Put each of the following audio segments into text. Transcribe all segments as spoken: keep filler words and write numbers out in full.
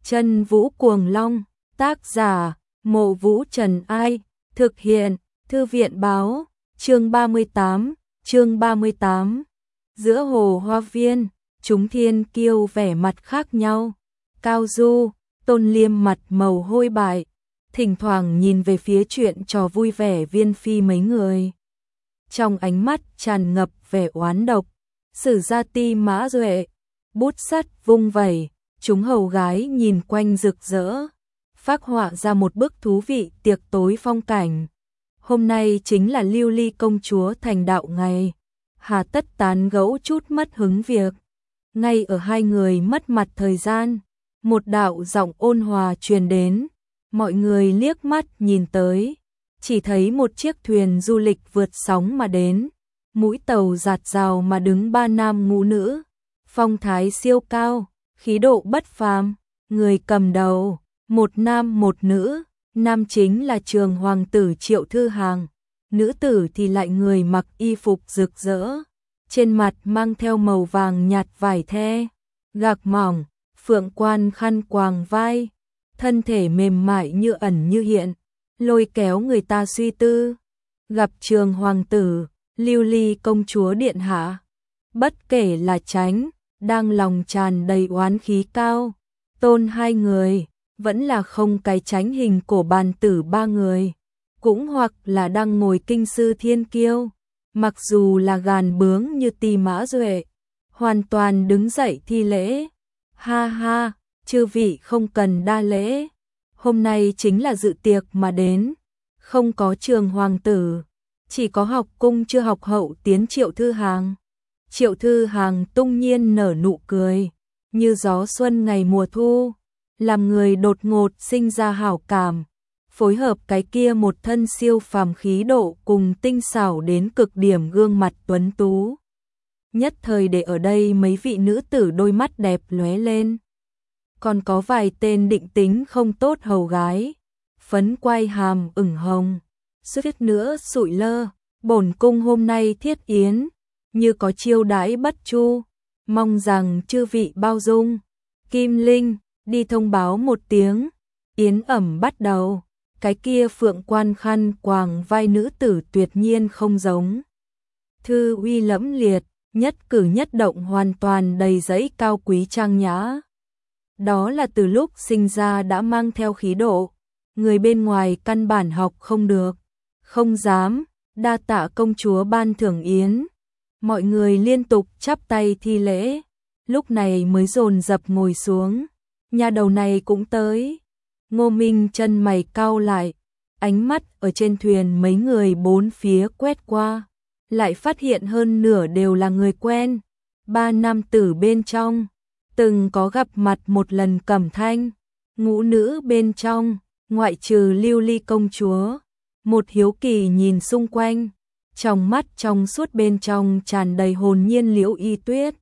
Chân Vũ Cuồng Long, tác giả, Mộ Vũ Trần Ai, thực hiện, Thư viện Báo, chương ba mươi tám, chương ba mươi tám. Giữa hồ hoa viên, chúng thiên kiêu vẻ mặt khác nhau. Cao Du, Tôn Liêm mặt màu hôi bại, thỉnh thoảng nhìn về phía chuyện trò vui vẻ viên phi mấy người. Trong ánh mắt tràn ngập vẻ oán độc. Sử Gia Ti Mã Duệ, bút sắt vung vẩy, chúng hầu gái nhìn quanh rực rỡ, phác họa ra một bức thú vị tiệc tối phong cảnh. Hôm nay chính là Lưu Ly công chúa thành đạo ngày, hà tất tán gẫu chút mất hứng việc. Ngay ở hai người mất mặt thời gian, một đạo giọng ôn hòa truyền đến, mọi người liếc mắt nhìn tới, chỉ thấy một chiếc thuyền du lịch vượt sóng mà đến, mũi tàu dạt dào mà đứng ba nam ngũ nữ, phong thái siêu cao, khí độ bất phàm, người cầm đầu, một nam một nữ, nam chính là Trường hoàng tử Triệu Thư Hàng, nữ tử thì lại người mặc y phục rực rỡ, trên mặt mang theo màu vàng nhạt vải the, gạc mỏng, phượng quan khăn quàng vai, thân thể mềm mại như ẩn như hiện, lôi kéo người ta suy tư. Gặp Trường hoàng tử, Lưu Ly công chúa điện hạ, bất kể là Tránh, đang lòng tràn đầy oán khí cao, Tôn hai người, vẫn là không cái Tránh hình cổ bàn tử ba người, cũng hoặc là đang ngồi kinh sư thiên kiêu, mặc dù là gàn bướng như Ti Mã Duệ, hoàn toàn đứng dậy thi lễ. Ha ha, chư vị không cần đa lễ, hôm nay chính là dự tiệc mà đến, không có Trường hoàng tử, chỉ có học cung chưa học hậu tiến Triệu Thư Hàng. Triệu Thư Hàng tung nhiên nở nụ cười, như gió xuân ngày mùa thu, làm người đột ngột sinh ra hảo cảm, phối hợp cái kia một thân siêu phàm khí độ cùng tinh xảo đến cực điểm gương mặt tuấn tú. Nhất thời để ở đây mấy vị nữ tử đôi mắt đẹp lóe lên. Còn có vài tên định tính không tốt hầu gái, phấn quai hàm ửng hồng, suýt nữa sụi lơ, bổn cung hôm nay thiết yến, như có chiêu đãi bất chu, mong rằng chư vị bao dung. Kim Linh, đi thông báo một tiếng, yến ẩm bắt đầu. Cái kia phượng quan khăn quàng vai nữ tử tuyệt nhiên không giống. Thư uy lẫm liệt, nhất cử nhất động hoàn toàn đầy dẫy cao quý trang nhã. Đó là từ lúc sinh ra đã mang theo khí độ, người bên ngoài căn bản học không được, không dám, đa tạ công chúa ban thưởng yến. Mọi người liên tục chắp tay thi lễ, lúc này mới dồn dập ngồi xuống. Nhà đầu này cũng tới. Ngô Minh chân mày cau lại, ánh mắt ở trên thuyền mấy người bốn phía quét qua, lại phát hiện hơn nửa đều là người quen. Ba nam tử bên trong, từng có gặp mặt một lần Cẩm Thanh, ngũ nữ bên trong, ngoại trừ Lưu Ly công chúa, một hiếu kỳ nhìn xung quanh, trong mắt trong suốt bên trong tràn đầy hồn nhiên Liễu Y Tuyết.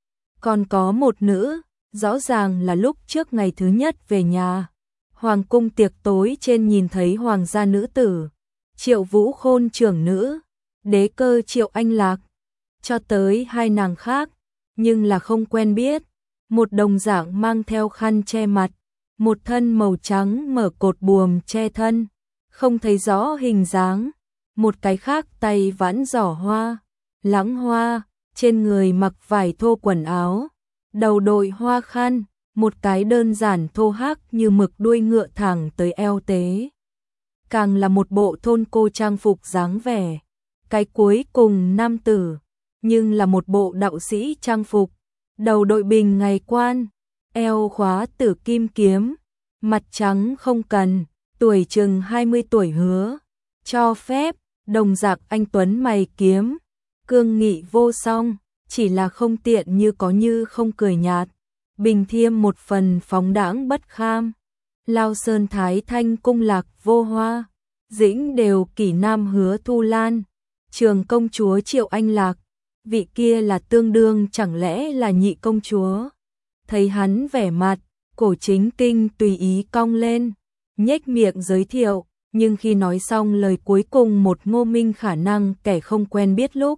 Còn có một nữ, rõ ràng là lúc trước ngày thứ nhất về nhà, hoàng cung tiệc tối trên nhìn thấy hoàng gia nữ tử, Triệu Vũ Khôn trưởng nữ, đế cơ Triệu Anh Lạc, cho tới hai nàng khác, nhưng là không quen biết, một đồng dạng mang theo khăn che mặt, một thân màu trắng mở cột buồm che thân, không thấy rõ hình dáng, một cái khác tay vãn giỏ hoa, lãng hoa, trên người mặc vải thô quần áo, đầu đội hoa khăn, một cái đơn giản thô hác như mực đuôi ngựa thẳng tới eo tế. Càng là một bộ thôn cô trang phục dáng vẻ. Cái cuối cùng nam tử, nhưng là một bộ đạo sĩ trang phục, đầu đội bình ngày quan, eo khóa tử kim kiếm, mặt trắng không cần, tuổi chừng hai mươi tuổi hứa, cho phép, đồng dạng anh tuấn mày kiếm, cương nghị vô song, chỉ là không tiện như có như không cười nhạt. Bình thiêm một phần phóng đãng bất kham, Lao Sơn Thái Thanh cung lạc vô hoa, dĩnh đều kỷ nam hứa thu lan, trường công chúa Triệu Anh Lạc, vị kia là tương đương chẳng lẽ là nhị công chúa. Thấy hắn vẻ mặt, cổ chính kinh tùy ý cong lên, nhếch miệng giới thiệu, nhưng khi nói xong lời cuối cùng một Ngô Minh khả năng kẻ không quen biết lúc,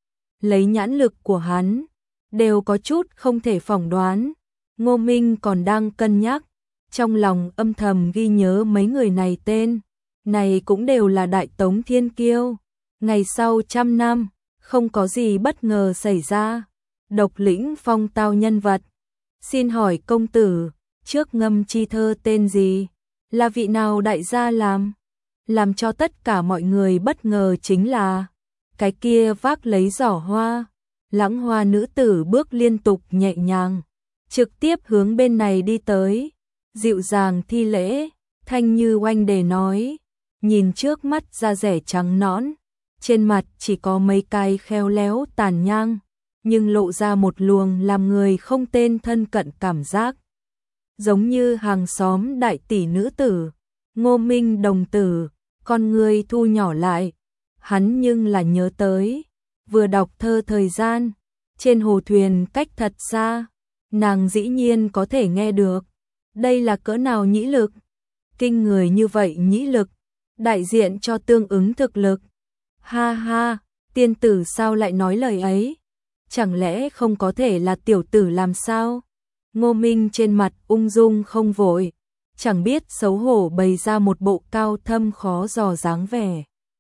lấy nhãn lực của hắn, đều có chút không thể phỏng đoán. Ngô Minh còn đang cân nhắc, trong lòng âm thầm ghi nhớ mấy người này tên, này cũng đều là đại tống thiên kiêu. Ngày sau trăm năm, không có gì bất ngờ xảy ra, độc lĩnh phong tao nhân vật. Xin hỏi công tử, trước ngâm chi thơ tên gì? Là vị nào đại gia làm? Làm cho tất cả mọi người bất ngờ chính là cái kia vác lấy giỏ hoa, lãng hoa nữ tử bước liên tục nhẹ nhàng, trực tiếp hướng bên này đi tới, dịu dàng thi lễ, thanh như oanh đề nói, nhìn trước mắt da rẻ trắng nõn, trên mặt chỉ có mấy cái khéo léo tàn nhang, nhưng lộ ra một luồng làm người không tên thân cận cảm giác. Giống như hàng xóm đại tỷ nữ tử, Ngô Minh đồng tử, con người thu nhỏ lại, hắn nhưng là nhớ tới, vừa đọc thơ thời gian, trên hồ thuyền cách thật xa, nàng dĩ nhiên có thể nghe được, đây là cỡ nào nhĩ lực, kinh người như vậy nhĩ lực, đại diện cho tương ứng thực lực. Ha ha, tiên tử sao lại nói lời ấy, chẳng lẽ không có thể là tiểu tử làm sao? Ngô Minh trên mặt ung dung không vội, chẳng biết xấu hổ bày ra một bộ cao thâm khó dò dáng vẻ.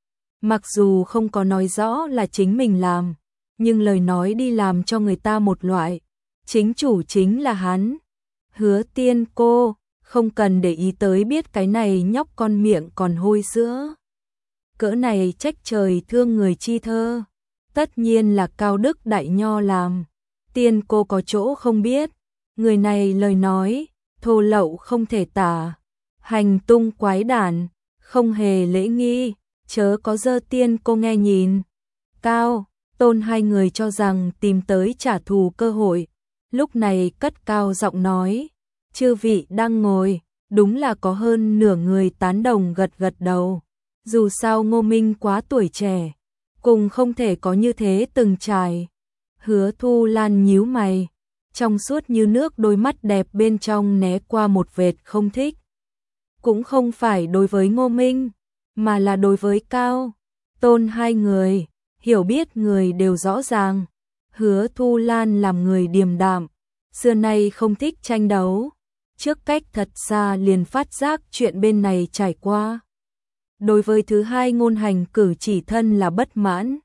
Mặc dù không có nói rõ là chính mình làm, nhưng lời nói đi làm cho người ta một loại, chính chủ chính là hắn. Hứa tiên cô, không cần để ý tới biết cái này nhóc con miệng còn hôi sữa. Cỡ này trách trời thương người chi thơ, tất nhiên là Cao Đức Đại Nho làm. Tiên cô có chỗ không biết, người này lời nói, thô lậu không thể tả, hành tung quái đản, không hề lễ nghi, chớ có dơ tiên cô nghe nhìn. Cao, Tôn hai người cho rằng tìm tới trả thù cơ hội, lúc này cất cao giọng nói, chư vị đang ngồi, đúng là có hơn nửa người tán đồng gật gật đầu. Dù sao Ngô Minh quá tuổi trẻ, cùng không thể có như thế từng trải. Hứa Thu Lan nhíu mày, trong suốt như nước đôi mắt đẹp bên trong né qua một vệt không thích. Cũng không phải đối với Ngô Minh, mà là đối với Cao, Tôn hai người, hiểu biết người đều rõ ràng. Hứa Thu Lan làm người điềm đạm, xưa nay không thích tranh đấu, trước cách thật xa liền phát giác chuyện bên này trải qua. Đối với thứ hai ngôn hành cử chỉ thân là bất mãn.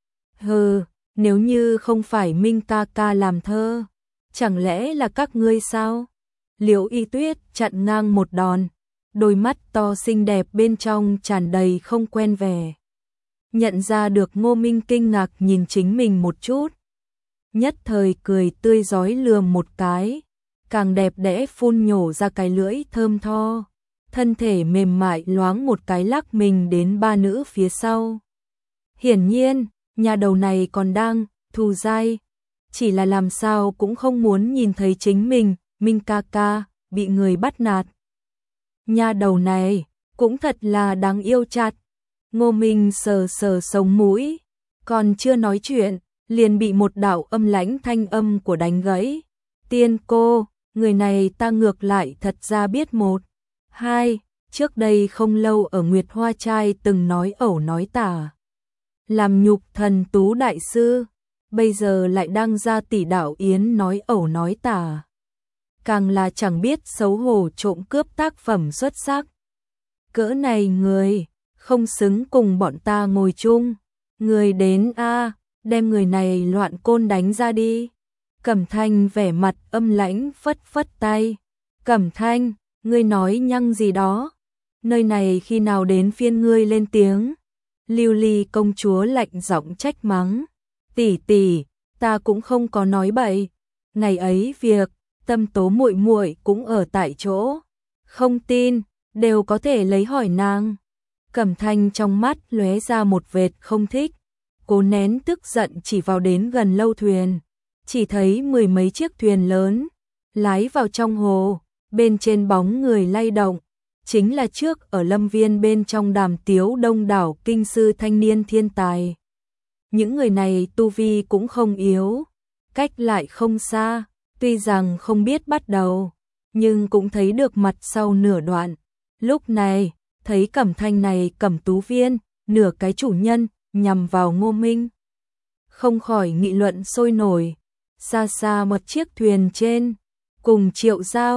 Hừ, nếu như không phải Minh ca ca làm thơ, chẳng lẽ là các ngươi sao? Liễu Y Tuyết chặn ngang một đòn, đôi mắt to xinh đẹp bên trong tràn đầy không quen vẻ. Nhận ra được Ngô Minh kinh ngạc nhìn chính mình một chút, nhất thời cười tươi rói lườm một cái, càng đẹp đẽ phun nhổ ra cái lưỡi thơm tho, thân thể mềm mại loáng một cái lắc mình đến ba nữ phía sau. Hiển nhiên, nhà đầu này còn đang thù dai, chỉ là làm sao cũng không muốn nhìn thấy chính mình, Minh ca ca, bị người bắt nạt. Nhà đầu này, cũng thật là đáng yêu chặt. Ngô Minh sờ sờ sống mũi, còn chưa nói chuyện, liền bị một đạo âm lãnh thanh âm của đánh gãy. Tiên cô, người này ta ngược lại thật ra biết một. Hai, trước đây không lâu ở Nguyệt Hoa Trai từng nói ẩu nói tả. Làm nhục thần tú đại sư, bây giờ lại đang ra tỷ đạo yến nói ẩu nói tả. Càng là chẳng biết xấu hổ trộm cướp tác phẩm xuất sắc. Cỡ này người, không xứng cùng bọn ta ngồi chung. Người đến a, đem người này loạn côn đánh ra đi. Cẩm Thanh vẻ mặt âm lãnh phất phất tay. Cẩm Thanh, ngươi nói nhăng gì đó? Nơi này khi nào đến phiên ngươi lên tiếng? Lưu Ly công chúa lạnh giọng trách mắng. Tỷ tỷ, ta cũng không có nói bậy. Ngày ấy việc, Tâm Tố muội muội cũng ở tại chỗ. Không tin, đều có thể lấy hỏi nàng. Cẩm Thanh trong mắt lóe ra một vệt không thích, cố nén tức giận chỉ vào đến gần lâu thuyền, chỉ thấy mười mấy chiếc thuyền lớn lái vào trong hồ, bên trên bóng người lay động, chính là trước ở Lâm Viên bên trong đàm tiếu đông đảo kinh sư thanh niên thiên tài. Những người này tu vi cũng không yếu, cách lại không xa, tuy rằng không biết bắt đầu, nhưng cũng thấy được mặt sau nửa đoạn. Lúc này, thấy Cẩm Thanh này Cẩm Tú Viên, nửa cái chủ nhân, nhằm vào Ngô Minh. Không khỏi nghị luận sôi nổi, xa xa một chiếc thuyền trên, cùng Triệu Giao,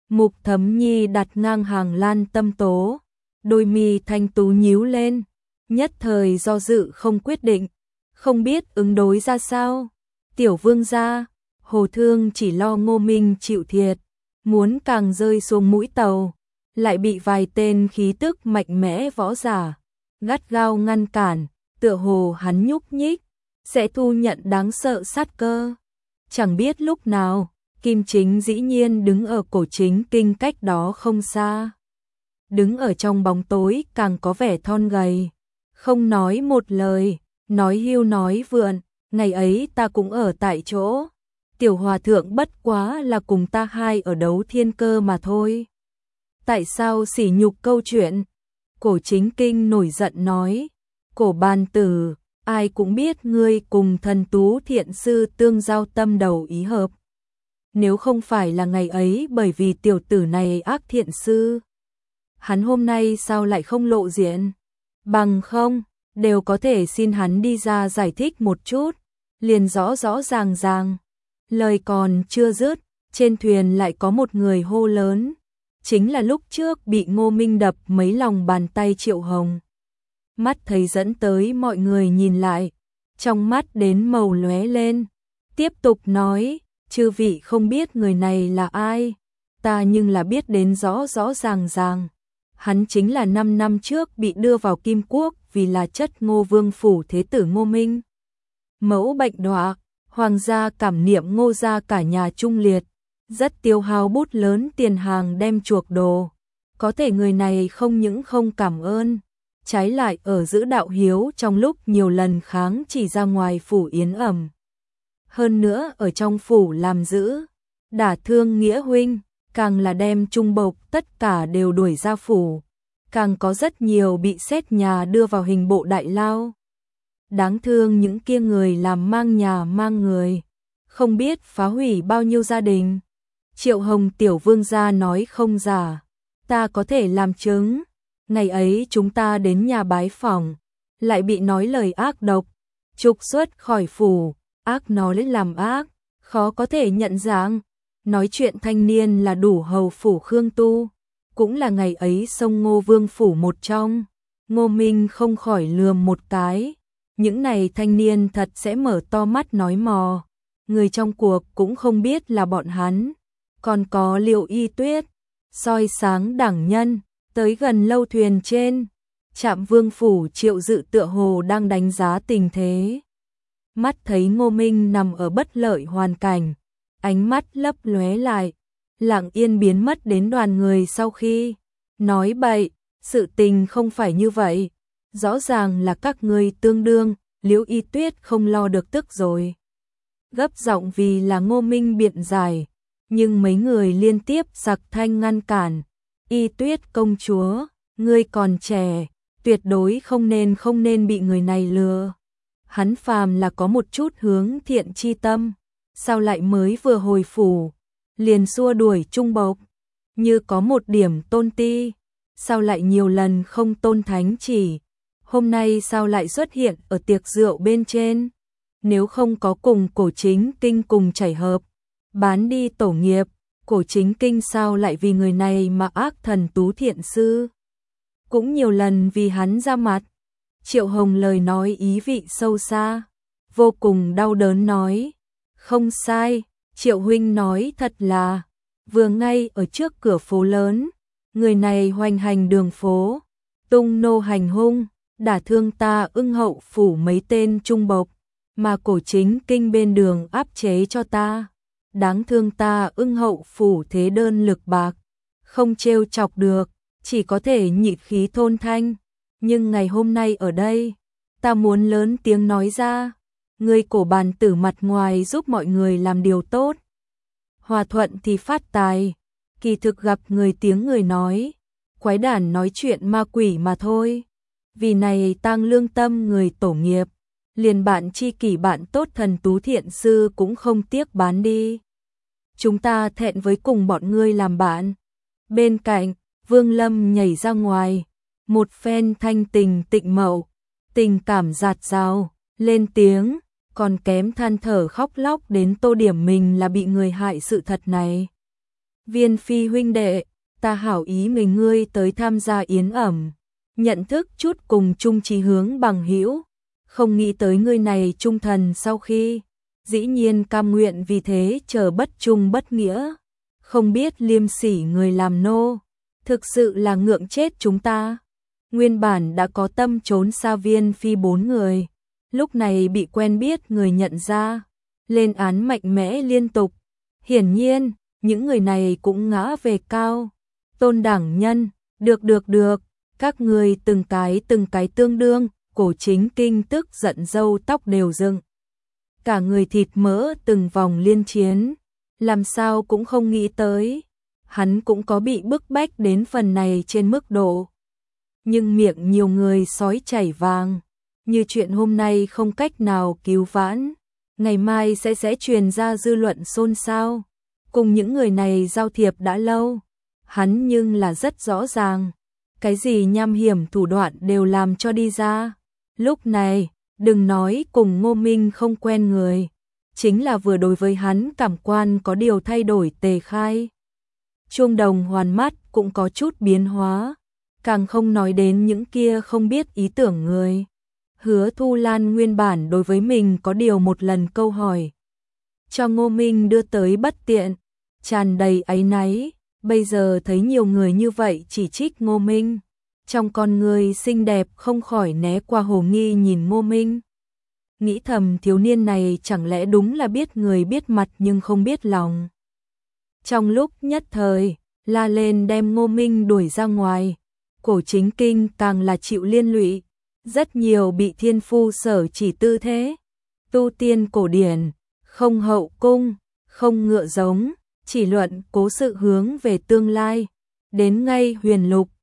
Mục Thấm Nhi đặt ngang hàng Lan Tâm Tố, đôi mi thanh tú nhíu lên, nhất thời do dự không quyết định, không biết ứng đối ra sao. Tiểu vương gia, Hồ Thương chỉ lo Ngô Minh chịu thiệt, muốn càng rơi xuống mũi tàu, lại bị vài tên khí tức mạnh mẽ võ giả gắt gao ngăn cản, tựa hồ hắn nhúc nhích sẽ thu nhận đáng sợ sát cơ. Chẳng biết lúc nào, Kim Chính dĩ nhiên đứng ở cổ chính kinh cách đó không xa. Đứng ở trong bóng tối càng có vẻ thon gầy, không nói một lời, nói hưu nói vượn, ngày ấy ta cũng ở tại chỗ. Tiểu hòa thượng bất quá là cùng ta hai ở đấu thiên cơ mà thôi. Tại sao sỉ nhục câu chuyện? Cổ chính kinh nổi giận nói, cổ bàn tử, ai cũng biết ngươi cùng thần tú thiện sư tương giao tâm đầu ý hợp. Nếu không phải là ngày ấy bởi vì tiểu tử này ác thiện sư, hắn hôm nay sao lại không lộ diện? Bằng không, đều có thể xin hắn đi ra giải thích một chút, liền rõ rõ ràng ràng. Lời còn chưa dứt, trên thuyền lại có một người hô lớn, chính là lúc trước bị Ngô Minh đập mấy lòng bàn tay Triệu Hồng. Mắt thấy dẫn tới mọi người nhìn lại, trong mắt đến màu lóe lên, tiếp tục nói, chư vị không biết người này là ai, ta nhưng là biết đến rõ rõ ràng ràng. Hắn chính là năm năm trước bị đưa vào Kim Quốc vì là chất Ngô Vương phủ thế tử Ngô Minh. Mẫu bệnh đọa, hoàng gia cảm niệm Ngô gia cả nhà trung liệt, rất tiêu hao bút lớn tiền hàng đem chuộc đồ. Có thể người này không những không cảm ơn, trái lại ở giữ đạo hiếu trong lúc nhiều lần kháng chỉ ra ngoài phủ yến ẩm. Hơn nữa ở trong phủ làm giữ, đả thương nghĩa huynh, càng là đem trung bộc tất cả đều đuổi ra phủ, càng có rất nhiều bị xét nhà đưa vào hình bộ đại lao. Đáng thương những kia người làm mang nhà mang người, không biết phá hủy bao nhiêu gia đình. Triệu Hồng tiểu vương gia nói không giả, ta có thể làm chứng. Ngày ấy chúng ta đến nhà bái phỏng, lại bị nói lời ác độc, trục xuất khỏi phủ, ác nói lên làm ác, khó có thể nhận dạng. Nói chuyện thanh niên là đủ hầu phủ Khương Tu, cũng là ngày ấy sông Ngô Vương phủ một trong. Ngô Minh không khỏi lườm một cái, những này thanh niên thật sẽ mở to mắt nói mò, người trong cuộc cũng không biết là bọn hắn. Còn có Liệu Y Tuyết, soi sáng đẳng nhân, tới gần lâu thuyền trên, Trạm Vương phủ Triệu Dự tựa hồ đang đánh giá tình thế. Mắt thấy Ngô Minh nằm ở bất lợi hoàn cảnh, ánh mắt lấp lóe lại, lặng yên biến mất đến đoàn người sau khi nói bậy, sự tình không phải như vậy, rõ ràng là các ngươi tương đương. Liễu Y Tuyết không lo được tức rồi, gấp giọng vì là Ngô Minh biện giải, nhưng mấy người liên tiếp giặc thanh ngăn cản. Y Tuyết công chúa, ngươi còn trẻ, tuyệt đối không nên không nên bị người này lừa. Hắn phàm là có một chút hướng thiện chi tâm, sao lại mới vừa hồi phủ, liền xua đuổi trung bộc, như có một điểm tôn ti, sao lại nhiều lần không tôn thánh chỉ, hôm nay sao lại xuất hiện ở tiệc rượu bên trên, nếu không có cùng cổ chính kinh cùng chảy hợp, bán đi tổ nghiệp, cổ chính kinh sao lại vì người này mà ác thần tú thiện sư, cũng nhiều lần vì hắn ra mặt. Triệu Hồng lời nói ý vị sâu xa, vô cùng đau đớn nói, không sai, Triệu huynh nói thật là, vừa ngay ở trước cửa phố lớn, người này hoành hành đường phố, tung nô hành hung, đả thương ta ưng hậu phủ mấy tên trung bộc, mà cổ chính kinh bên đường áp chế cho ta, đáng thương ta ưng hậu phủ thế đơn lực bạc, không trêu chọc được, chỉ có thể nhịn khí thôn thanh. Nhưng ngày hôm nay ở đây, ta muốn lớn tiếng nói ra, người cổ bàn tử mặt ngoài giúp mọi người làm điều tốt, hòa thuận thì phát tài, kỳ thực gặp người tiếng người nói, quái đản nói chuyện ma quỷ mà thôi. Vì này tang lương tâm người tổ nghiệp, liền bạn chi kỷ bạn tốt thần tú thiện sư cũng không tiếc bán đi. Chúng ta thẹn với cùng bọn ngươi làm bạn. Bên cạnh, Vương Lâm nhảy ra ngoài, một phen thanh tình tịnh mậu, tình cảm dạt dào, lên tiếng, còn kém than thở khóc lóc đến tô điểm mình là bị người hại sự thật này. Viên Phi huynh đệ, ta hảo ý mời ngươi tới tham gia yến ẩm, nhận thức chút cùng chung chí hướng bằng hữu, không nghĩ tới ngươi này trung thần sau khi, dĩ nhiên cam nguyện vì thế chờ bất trung bất nghĩa, không biết liêm sỉ người làm nô, thực sự là ngượng chết chúng ta. Nguyên bản đã có tâm trốn xa Viên Phi bốn người, lúc này bị quen biết người nhận ra, lên án mạnh mẽ liên tục. Hiển nhiên, những người này cũng ngã về cao. Tôn Đẳng Nhân, được được được, các người từng cái từng cái tương đương, Cổ Chính Kinh tức giận râu tóc đều dựng. Cả người thịt mỡ từng vòng liên chiến, làm sao cũng không nghĩ tới. Hắn cũng có bị bức bách đến phần này trên mức độ. Nhưng miệng nhiều người sói chảy vàng, như chuyện hôm nay không cách nào cứu vãn, ngày mai sẽ sẽ truyền ra dư luận xôn xao. Cùng những người này giao thiệp đã lâu, hắn nhưng là rất rõ ràng, cái gì nham hiểm thủ đoạn đều làm cho đi ra. Lúc này, đừng nói cùng Ngô Minh không quen người, chính là vừa đối với hắn cảm quan có điều thay đổi tề khai. Chuông đồng hoàn mắt cũng có chút biến hóa, càng không nói đến những kia không biết ý tưởng người. Hứa Thu Lan nguyên bản đối với mình có điều một lần câu hỏi, cho Ngô Minh đưa tới bất tiện, tràn đầy áy náy, bây giờ thấy nhiều người như vậy chỉ trích Ngô Minh, trong con người xinh đẹp không khỏi né qua hồ nghi nhìn Ngô Minh. Nghĩ thầm thiếu niên này chẳng lẽ đúng là biết người biết mặt nhưng không biết lòng. Trong lúc nhất thời, la lên đem Ngô Minh đuổi ra ngoài, Cổ Chính Kinh càng là chịu liên lụy, rất nhiều bị thiên phu sở chỉ tư thế. Tu tiên cổ điển, không hậu cung, không ngựa giống, chỉ luận cố sự hướng về tương lai. Đến ngay huyền lục,